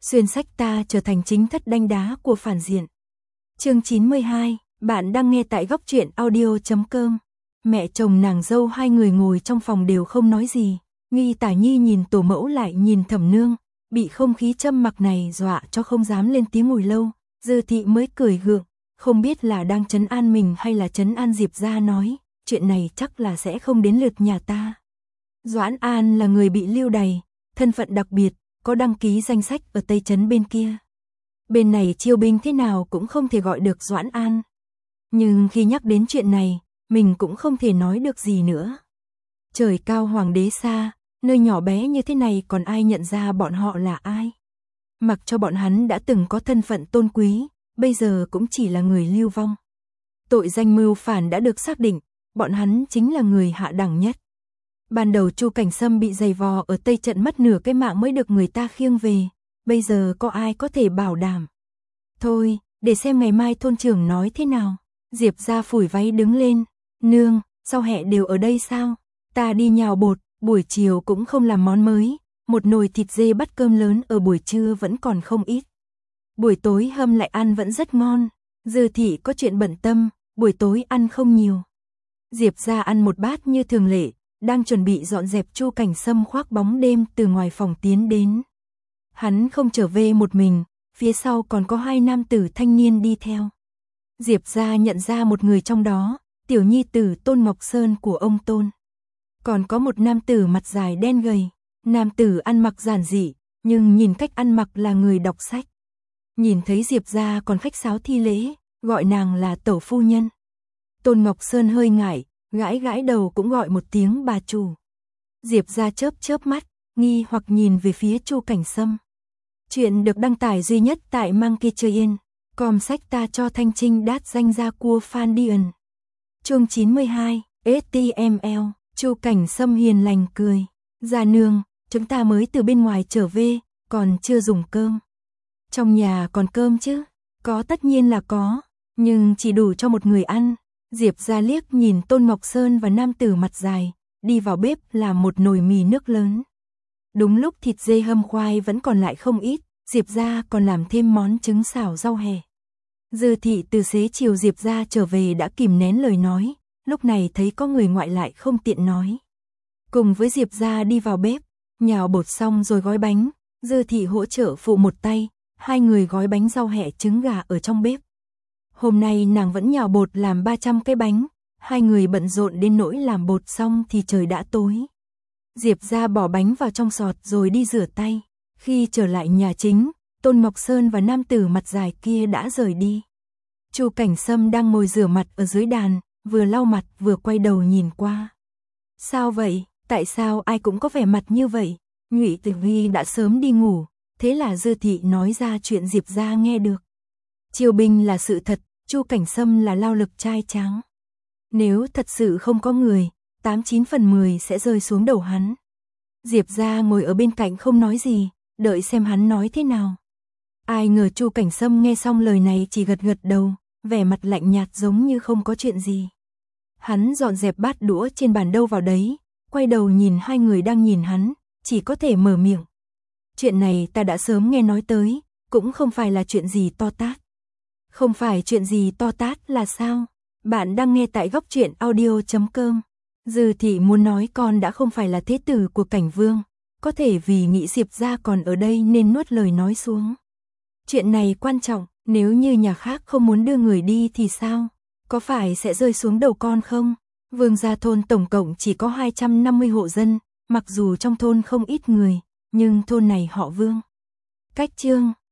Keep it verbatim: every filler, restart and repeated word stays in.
xuyên sách ta trở thành chính thất đanh đá của phản diện. Chương chín mươi hai, bạn đang nghe tại góc truyện audio chấm com. Mẹ chồng nàng dâu hai người ngồi trong phòng đều không nói gì. Nghi Tả Nhi nhìn tổ mẫu lại nhìn Thẩm Nương, bị không khí châm mặc này dọa cho không dám lên tiếng ngồi lâu. Dư Thị mới cười gượng, không biết là đang trấn an mình hay là trấn an Diệp gia, nói, chuyện này chắc là sẽ không đến lượt nhà ta. Doãn An là người bị lưu đày, thân phận đặc biệt, có đăng ký danh sách ở Tây Trấn bên kia. Bên này chiêu binh thế nào cũng không thể gọi được Doãn An. Nhưng khi nhắc đến chuyện này, mình cũng không thể nói được gì nữa. Trời cao hoàng đế xa, nơi nhỏ bé như thế này còn ai nhận ra bọn họ là ai. Mặc cho bọn hắn đã từng có thân phận tôn quý, bây giờ cũng chỉ là người lưu vong. Tội danh mưu phản đã được xác định, bọn hắn chính là người hạ đẳng nhất. Ban đầu Chu Cảnh Sâm bị giày vò ở Tây Trận mất nửa cái mạng mới được người ta khiêng về, bây giờ có ai có thể bảo đảm. Thôi, để xem ngày mai thôn trưởng nói thế nào. Diệp gia phủi váy đứng lên, nương, sao hẹ đều ở đây sao? Ta đi nhào bột, buổi chiều cũng không làm món mới, một nồi thịt dê bắt cơm lớn ở buổi trưa vẫn còn không ít. Buổi tối hâm lại ăn vẫn rất ngon, Dư Thị có chuyện bận tâm, buổi tối ăn không nhiều. Diệp gia ăn một bát như thường lệ, đang chuẩn bị dọn dẹp. Chu Cảnh Sâm khoác bóng đêm từ ngoài phòng tiến đến. Hắn không trở về một mình, phía sau còn có hai nam tử thanh niên đi theo. Diệp gia nhận ra một người trong đó, tiểu nhi tử Tôn Ngọc Sơn của ông Tôn. Còn có một nam tử mặt dài đen gầy, nam tử ăn mặc giản dị, nhưng nhìn cách ăn mặc là người đọc sách. Nhìn thấy Diệp gia còn khách sáo thi lễ, gọi nàng là tẩu phu nhân. Tôn Ngọc Sơn hơi ngại, gãi gãi đầu cũng gọi một tiếng bà chủ. Diệp gia chớp chớp mắt, nghi hoặc nhìn về phía Chu Cảnh Sâm. Chuyện được đăng tải duy nhất tại Monkey Train, com sách ta cho Thanh Trinh đát danh gia cua Phan Điền. Chương chín mươi hai, ét tê em lờ, Chu Cảnh Sâm hiền lành cười. Gia nương, chúng ta mới từ bên ngoài trở về, còn chưa dùng cơm. Trong nhà còn cơm chứ? Có, tất nhiên là có, nhưng chỉ đủ cho một người ăn. Diệp gia liếc nhìn Tôn Ngọc Sơn và nam tử mặt dài, đi vào bếp làm một nồi mì nước lớn. Đúng lúc thịt dê hâm khoai vẫn còn lại không ít, Diệp gia còn làm thêm món trứng xào rau hẹ. Dư Thị từ xế chiều Diệp gia trở về đã kìm nén lời nói, lúc này thấy có người ngoại lại không tiện nói. Cùng với Diệp gia đi vào bếp, nhào bột xong rồi gói bánh, Dư Thị hỗ trợ phụ một tay, hai người gói bánh rau hẹ trứng gà ở trong bếp. Hôm nay nàng vẫn nhào bột làm ba trăm cái bánh, hai người bận rộn đến nỗi làm bột xong thì trời đã tối. Diệp gia bỏ bánh vào trong sọt rồi đi rửa tay. Khi trở lại nhà chính, Tôn Ngọc Sơn và nam tử mặt dài kia đã rời đi. Chu Cảnh Sâm đang ngồi rửa mặt ở dưới đàn, vừa lau mặt vừa quay đầu nhìn qua. Sao vậy? Tại sao ai cũng có vẻ mặt như vậy? Nhụy Tử Vi đã sớm đi ngủ, thế là Dư Thị nói ra chuyện Diệp gia nghe được. Chiêu binh là sự thật, Chu Cảnh Sâm là lao lực trai tráng. Nếu thật sự không có người, tám chín phần mười sẽ rơi xuống đầu hắn. Diệp gia ngồi ở bên cạnh không nói gì, đợi xem hắn nói thế nào. Ai ngờ Chu Cảnh Sâm nghe xong lời này chỉ gật gật đầu, vẻ mặt lạnh nhạt giống như không có chuyện gì. Hắn dọn dẹp bát đũa trên bàn đâu vào đấy, quay đầu nhìn hai người đang nhìn hắn, chỉ có thể mở miệng. Chuyện này ta đã sớm nghe nói tới, cũng không phải là chuyện gì to tát. Không phải chuyện gì to tát là sao? Bạn đang nghe tại góc truyện audio chấm com. Dư Thị muốn nói con đã không phải là thế tử của Cảnh Vương, có thể vì nghĩ Diệp gia còn ở đây nên nuốt lời nói xuống. Chuyện này quan trọng, nếu như nhà khác không muốn đưa người đi thì sao? Có phải sẽ rơi xuống đầu con không? Vương gia thôn tổng cộng chỉ có hai trăm năm mươi hộ dân, mặc dù trong thôn không ít người, nhưng thôn này họ Vương. Cách chương